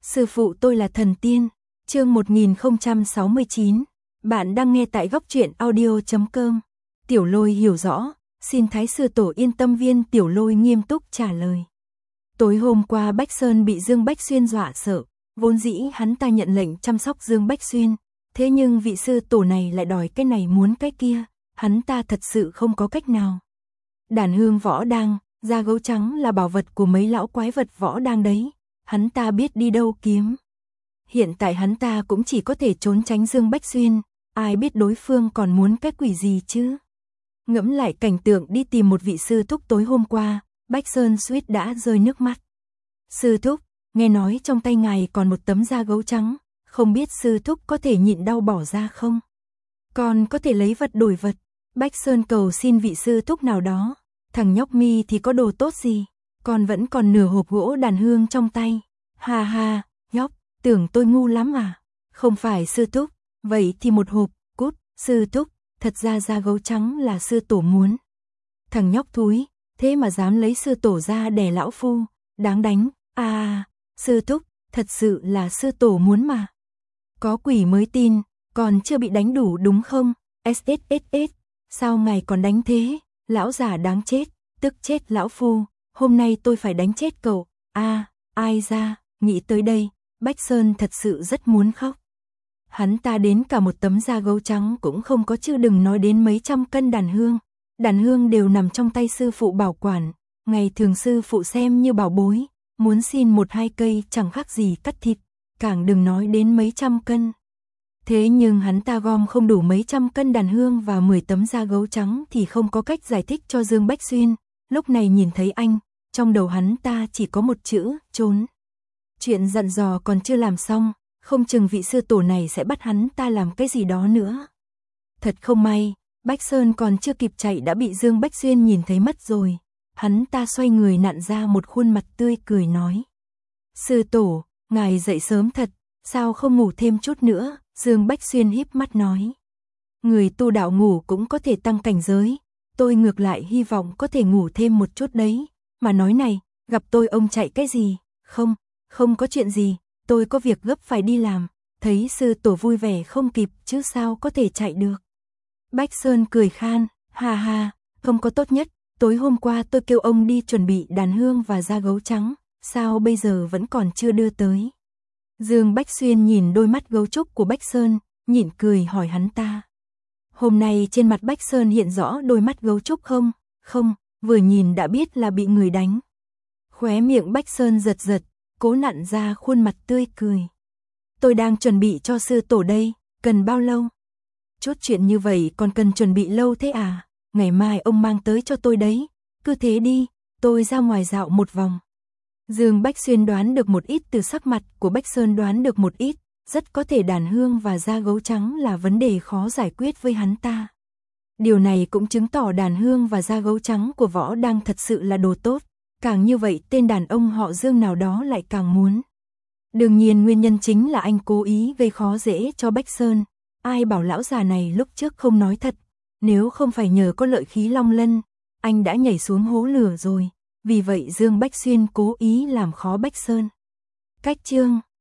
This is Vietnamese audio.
Sư phụ tôi là thần tiên. Chương 1069. Bạn đang nghe tại góc truyện audio.com. Tiểu Lôi hiểu rõ, xin Thái sư tổ yên tâm. Viên Tiểu Lôi nghiêm túc trả lời. Tối hôm qua Bách Sơn bị Dương Bách Xuyên dọa sợ, vốn dĩ hắn ta nhận lệnh chăm sóc Dương Bách Xuyên, thế nhưng vị sư tổ này lại đòi cái này muốn cái kia, hắn ta thật sự không có cách nào. Đàn hương võ đang, da gấu trắng là bảo vật của mấy lão quái vật võ đang đấy, hắn ta biết đi đâu kiếm. Hiện tại hắn ta cũng chỉ có thể trốn tránh Dương Bách Xuyên, ai biết đối phương còn muốn cái quỷ gì chứ. Ngẫm lại cảnh tượng đi tìm một vị sư thúc tối hôm qua, Bách Sơn suýt đã rơi nước mắt. Sư thúc, nghe nói trong tay ngài còn một tấm da gấu trắng, không biết sư thúc có thể nhịn đau bỏ ra không? Còn có thể lấy vật đổi vật. Bách Sơn cầu xin vị sư thúc nào đó. Thằng nhóc Mi thì có đồ tốt gì, còn vẫn còn nửa hộp gỗ đàn hương trong tay. Ha ha, nhóc, tưởng tôi ngu lắm à? Không phải sư thúc, vậy thì một hộp, cút, sư thúc, thật ra da gấu trắng là sư tổ muốn. Thằng nhóc thúi, thế mà dám lấy sư tổ ra đè lão phu, đáng đánh. À, sư thúc, thật sự là sư tổ muốn mà. Có quỷ mới tin, còn chưa bị đánh đủ đúng không? SSSS, sao ngài còn đánh thế? Lão già đáng chết, tức chết lão phu, hôm nay tôi phải đánh chết cậu. À, ai ra, nghĩ tới đây, Bách Sơn thật sự rất muốn khóc. Hắn ta đến cả một tấm da gấu trắng cũng không có, chứ đừng nói đến mấy trăm cân đàn hương. Đàn hương đều nằm trong tay sư phụ bảo quản, ngày thường sư phụ xem như bảo bối, muốn xin một hai cây chẳng khác gì cắt thịt, càng đừng nói đến mấy trăm cân. Thế nhưng hắn ta gom không đủ mấy trăm cân đàn hương và 10 tấm da gấu trắng thì không có cách giải thích cho Dương Bách Xuyên. Lúc này nhìn thấy anh, trong đầu hắn ta chỉ có một chữ, trốn. Chuyện dặn dò còn chưa làm xong, không chừng vị sư tổ này sẽ bắt hắn ta làm cái gì đó nữa. Thật không may, Bách Sơn còn chưa kịp chạy đã bị Dương Bách Xuyên nhìn thấy mất rồi. Hắn ta xoay người nặn ra một khuôn mặt tươi cười nói. Sư tổ, ngài dậy sớm thật, sao không ngủ thêm chút nữa? Dương Bách Xuyên híp mắt nói. Người tu đạo ngủ cũng có thể tăng cảnh giới, tôi ngược lại hy vọng có thể ngủ thêm một chút đấy. Mà nói này, gặp tôi ông chạy cái gì? Không, không có chuyện gì, tôi có việc gấp phải đi làm. Thấy sư tổ vui vẻ không kịp chứ sao có thể chạy được. Bách Sơn cười khan, ha ha, không có tốt nhất, tối hôm qua tôi kêu ông đi chuẩn bị đàn hương và da gấu trắng, sao bây giờ vẫn còn chưa đưa tới? Dương Bách Xuyên nhìn đôi mắt gấu trúc của Bách Sơn, nhịn cười hỏi hắn ta. Hôm nay trên mặt Bách Sơn hiện rõ đôi mắt gấu trúc không? Không, vừa nhìn đã biết là bị người đánh. Khóe miệng Bách Sơn giật giật, cố nặn ra khuôn mặt tươi cười. Tôi đang chuẩn bị cho sư tổ đây, cần bao lâu? Chút chuyện như vậy còn cần chuẩn bị lâu thế à? Ngày mai ông mang tới cho tôi đấy, cứ thế đi, tôi ra ngoài dạo một vòng. Dương Bách Xuyên đoán được một ít từ sắc mặt của Bách Sơn, đoán được một ít, rất có thể đàn hương và da gấu trắng là vấn đề khó giải quyết với hắn ta. Điều này cũng chứng tỏ đàn hương và da gấu trắng của võ đang thật sự là đồ tốt, càng như vậy tên đàn ông họ Dương nào đó lại càng muốn. Đương nhiên nguyên nhân chính là anh cố ý gây khó dễ cho Bách Sơn, ai bảo lão già này lúc trước không nói thật, nếu không phải nhờ có lợi khí long lân, anh đã nhảy xuống hố lửa rồi. Vì vậy Dương Bách Xuyên cố ý làm khó Bách Sơn. Cách chương